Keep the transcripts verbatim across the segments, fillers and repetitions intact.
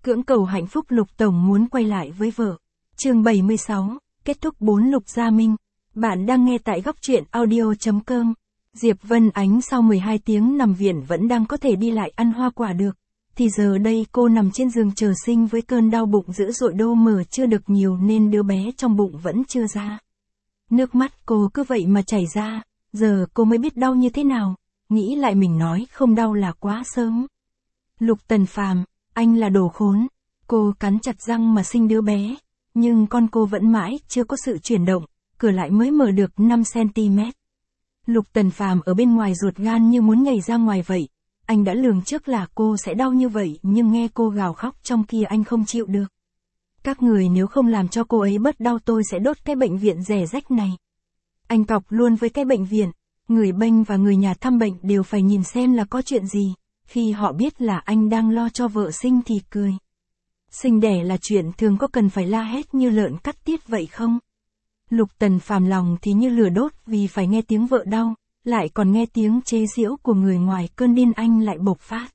Cưỡng cầu hạnh phúc Lục Tổng muốn quay lại với vợ. Chương bảy mươi sáu, kết thúc bốn Lục Gia Minh. Bạn đang nghe tại góc truyện audio chấm com. Diệp Vân Ánh sau mười hai tiếng nằm viện vẫn đang có thể đi lại ăn hoa quả được. Thì giờ đây cô nằm trên giường chờ sinh với cơn đau bụng dữ dội, đô mở chưa được nhiều nên đứa bé trong bụng vẫn chưa ra. Nước mắt cô cứ vậy mà chảy ra, giờ cô mới biết đau như thế nào. Nghĩ lại mình nói không đau là quá sớm. Lục Tần Phàm, anh là đồ khốn. Cô cắn chặt răng mà sinh đứa bé. Nhưng con cô vẫn mãi chưa có sự chuyển động, cửa lại mới mở được năm xăng-ti-mét. Lục Tần Phàm ở bên ngoài ruột gan như muốn nhảy ra ngoài vậy. Anh đã lường trước là cô sẽ đau như vậy nhưng nghe cô gào khóc trong kia anh không chịu được. Các người nếu không làm cho cô ấy bớt đau tôi sẽ đốt cái bệnh viện rẻ rách này. Anh cọc luôn với cái bệnh viện. Người bệnh và người nhà thăm bệnh đều phải nhìn xem là có chuyện gì. Khi họ biết là anh đang lo cho vợ sinh thì cười. Sinh đẻ là chuyện thường, có cần phải la hét như lợn cắt tiết vậy không? Lục Tần Phàm lòng thì như lửa đốt vì phải nghe tiếng vợ đau, lại còn nghe tiếng chế giễu của người ngoài, cơn điên anh lại bộc phát.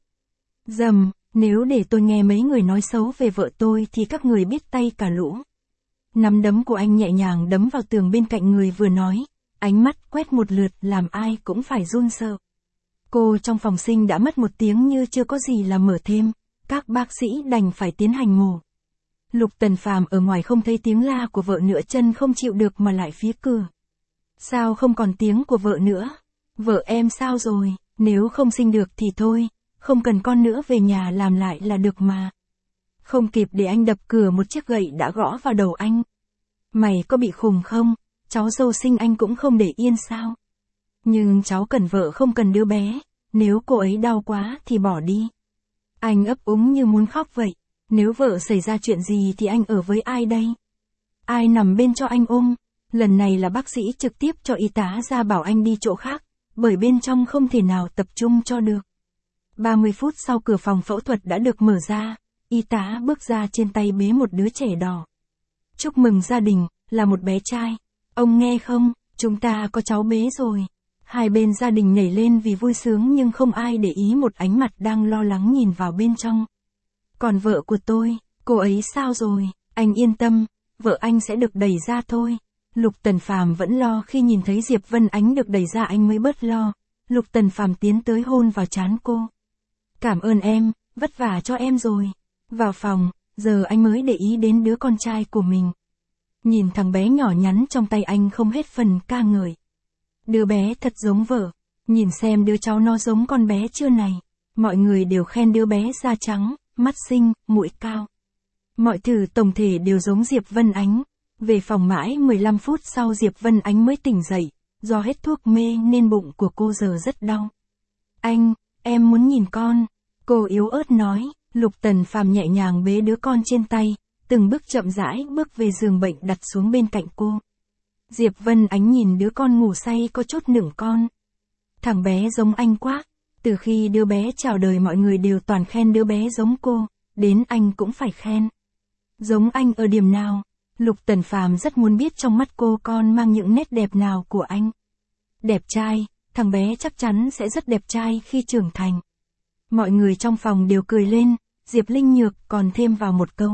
Dầm, nếu để tôi nghe mấy người nói xấu về vợ tôi thì các người biết tay cả lũ. Nắm đấm của anh nhẹ nhàng đấm vào tường bên cạnh người vừa nói, ánh mắt quét một lượt làm ai cũng phải run sợ. Cô trong phòng sinh đã mất một tiếng như chưa có gì là mở thêm, các bác sĩ đành phải tiến hành mổ. Lục Tần Phàm ở ngoài không thấy tiếng la của vợ nữa, chân không chịu được mà lại phía cửa. Sao không còn tiếng của vợ nữa? Vợ em sao rồi? Nếu không sinh được thì thôi, không cần con nữa, về nhà làm lại là được mà. Không kịp để anh đập cửa, một chiếc gậy đã gõ vào đầu anh. Mày có bị khùng không? Cháu dâu sinh anh cũng không để yên sao? Nhưng cháu cần vợ không cần đứa bé, nếu cô ấy đau quá thì bỏ đi. Anh ấp úng như muốn khóc vậy, nếu vợ xảy ra chuyện gì thì anh ở với ai đây? Ai nằm bên cho anh ôm? Lần này là bác sĩ trực tiếp cho y tá ra bảo anh đi chỗ khác, bởi bên trong không thể nào tập trung cho được. ba mươi phút sau cửa phòng phẫu thuật đã được mở ra, y tá bước ra trên tay bế một đứa trẻ đỏ. Chúc mừng gia đình, là một bé trai. Ông nghe không, chúng ta có cháu bé rồi. Hai bên gia đình nhảy lên vì vui sướng nhưng không ai để ý một ánh mặt đang lo lắng nhìn vào bên trong. Còn vợ của tôi, cô ấy sao rồi? Anh yên tâm, vợ anh sẽ được đẩy ra thôi. Lục Tần Phàm vẫn lo, khi nhìn thấy Diệp Vân Ánh được đẩy ra anh mới bớt lo. Lục Tần Phàm tiến tới hôn vào trán cô. Cảm ơn em, vất vả cho em rồi. Vào phòng, giờ anh mới để ý đến đứa con trai của mình. Nhìn thằng bé nhỏ nhắn trong tay anh không hết phần ca ngợi. Đứa bé thật giống vợ, nhìn xem đứa cháu nó giống con bé chưa này. Mọi người đều khen đứa bé da trắng, mắt xinh, mũi cao. Mọi thứ tổng thể đều giống Diệp Vân Ánh. Về phòng mãi mười lăm phút sau Diệp Vân Ánh mới tỉnh dậy, do hết thuốc mê nên bụng của cô giờ rất đau. Anh, em muốn nhìn con, cô yếu ớt nói. Lục Tần Phàm nhẹ nhàng bế đứa con trên tay, từng bước chậm rãi bước về giường bệnh đặt xuống bên cạnh cô. Diệp Vân Ánh nhìn đứa con ngủ say có chút nựng con. Thằng bé giống anh quá, từ khi đứa bé chào đời mọi người đều toàn khen đứa bé giống cô, đến anh cũng phải khen. Giống anh ở điểm nào? Lục Tần Phàm rất muốn biết trong mắt cô con mang những nét đẹp nào của anh. Đẹp trai, thằng bé chắc chắn sẽ rất đẹp trai khi trưởng thành. Mọi người trong phòng đều cười lên, Diệp Linh Nhược còn thêm vào một câu.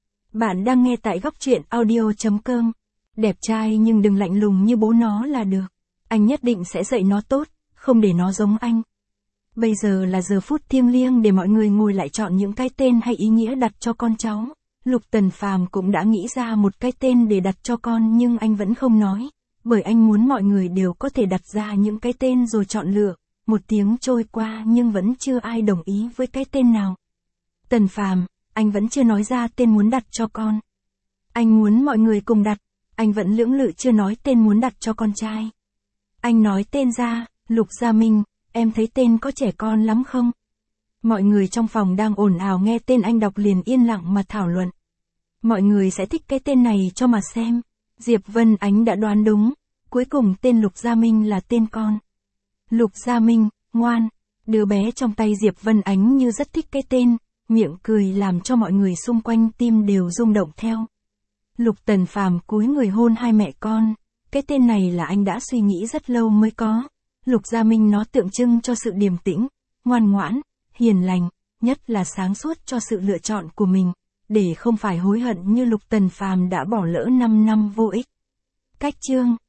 Bạn đang nghe tại góc truyện audio chấm com. Đẹp trai nhưng đừng lạnh lùng như bố nó là được. Anh nhất định sẽ dạy nó tốt, không để nó giống anh. Bây giờ là giờ phút thiêng liêng để mọi người ngồi lại chọn những cái tên hay ý nghĩa đặt cho con cháu. Lục Tần Phàm cũng đã nghĩ ra một cái tên để đặt cho con nhưng anh vẫn không nói, bởi anh muốn mọi người đều có thể đặt ra những cái tên rồi chọn lựa. Một tiếng trôi qua nhưng vẫn chưa ai đồng ý với cái tên nào. Tần Phàm, anh vẫn chưa nói ra tên muốn đặt cho con. Anh muốn mọi người cùng đặt, anh vẫn lưỡng lự chưa nói tên muốn đặt cho con trai. Anh nói tên ra, Lục Gia Minh, em thấy tên có trẻ con lắm không? Mọi người trong phòng đang ồn ào nghe tên anh đọc liền yên lặng mà thảo luận. Mọi người sẽ thích cái tên này cho mà xem. Diệp Vân Ánh đã đoán đúng, cuối cùng tên Lục Gia Minh là tên con. Lục Gia Minh, ngoan, đứa bé trong tay Diệp Vân Ánh như rất thích cái tên, miệng cười làm cho mọi người xung quanh tim đều rung động theo. Lục Tần Phàm cúi người hôn hai mẹ con, cái tên này là anh đã suy nghĩ rất lâu mới có. Lục Gia Minh nó tượng trưng cho sự điềm tĩnh, ngoan ngoãn, hiền lành, nhất là sáng suốt cho sự lựa chọn của mình, để không phải hối hận như Lục Tần Phàm đã bỏ lỡ năm năm vô ích. Cách chương